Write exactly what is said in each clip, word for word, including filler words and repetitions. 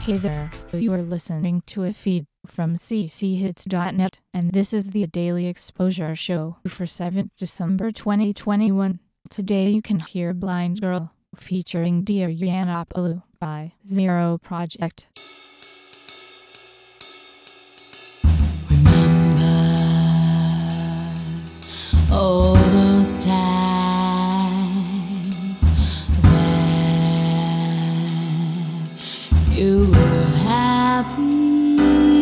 Hey there, you are listening to a feed from c c hits dot net, and this is the Daily Exposure Show for seventh December twenty twenty-one. Today you can hear Blind Girl, featuring Dear Yiannopoulos by Zero Project. Remember all those times that you were happy.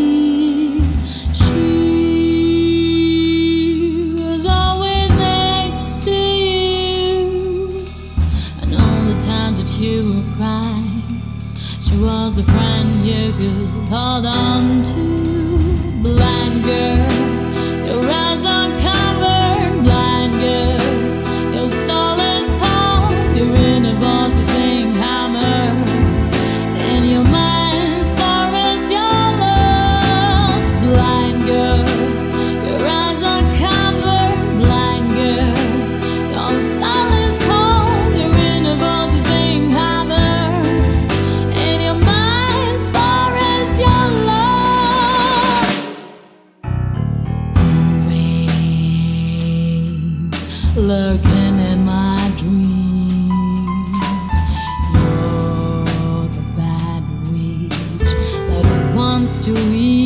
She was always next to you, and all the times that you were crying, she was the friend you could hold on to. Blind girl, your eyes are covered. Blind girl, your soul is cold. Your inner voice is saying hammer, and your mind's far as you're lost. Blind girl, your eyes are covered. Blind girl, your soul is cold. Your inner voice is saying hammer, and your mind's far as you're lost. Lurking in my dreams, you're the bad witch that wants to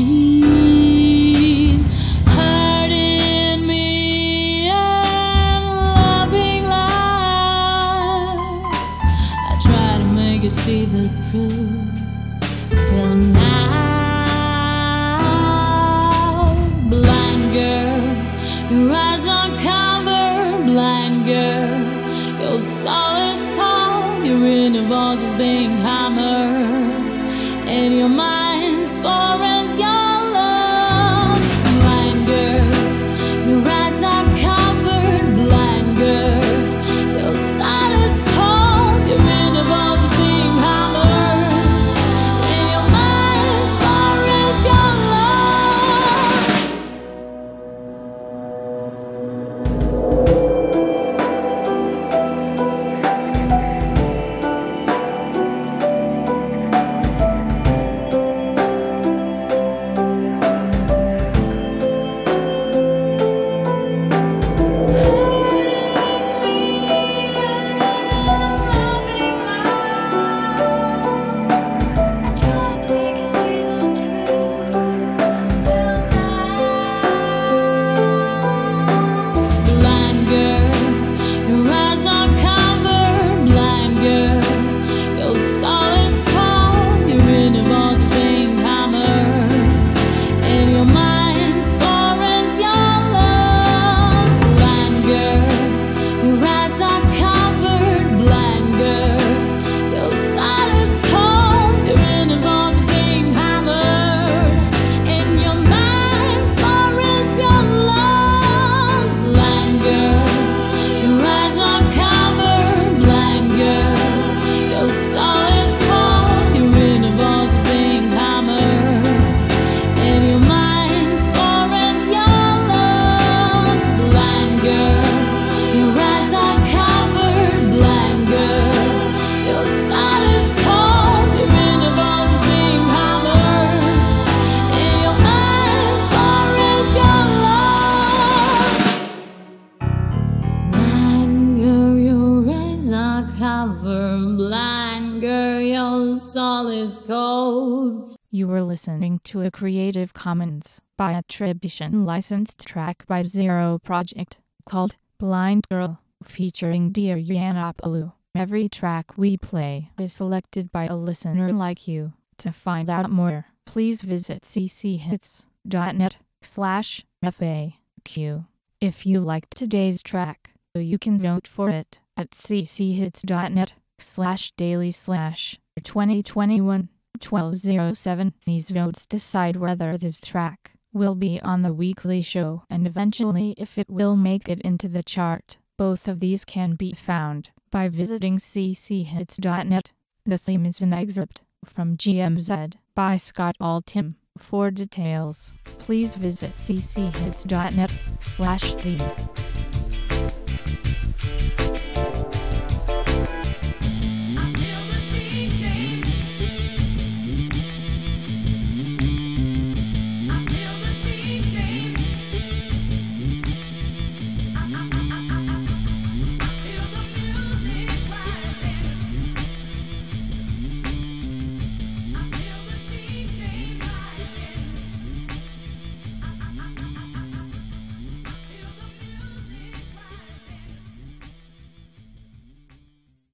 eat, hurting me and loving life. I try to make you see the truth till now. Blind girl, your eyes are covered. Blind girl, your soul is cold. Your inner voice is being hammered, and your mind's far as you're lost. Blind girl, your eyes are covered. Blind girl, your soul is cold. Your inner voice is being hammered, and your mind's far as you're lost. Blind girl, your soul is cold. You were listening to a Creative Commons by attribution licensed track by Zero Project called Blind Girl, featuring Dear Yiannopoulos. Every track we play is selected by a listener like you. To find out more, please visit c c hits dot net slash F A Q. If you liked today's track, you can vote for it at c c hits dot net slash daily slash twenty twenty-one twelve oh seven. These votes decide whether this track will be on the weekly show and eventually if it will make it into the chart. Both of these can be found by visiting c c hits dot net. The theme is an excerpt from G M Z by Scott Altham. For details, please visit c c hits dot net slash theme.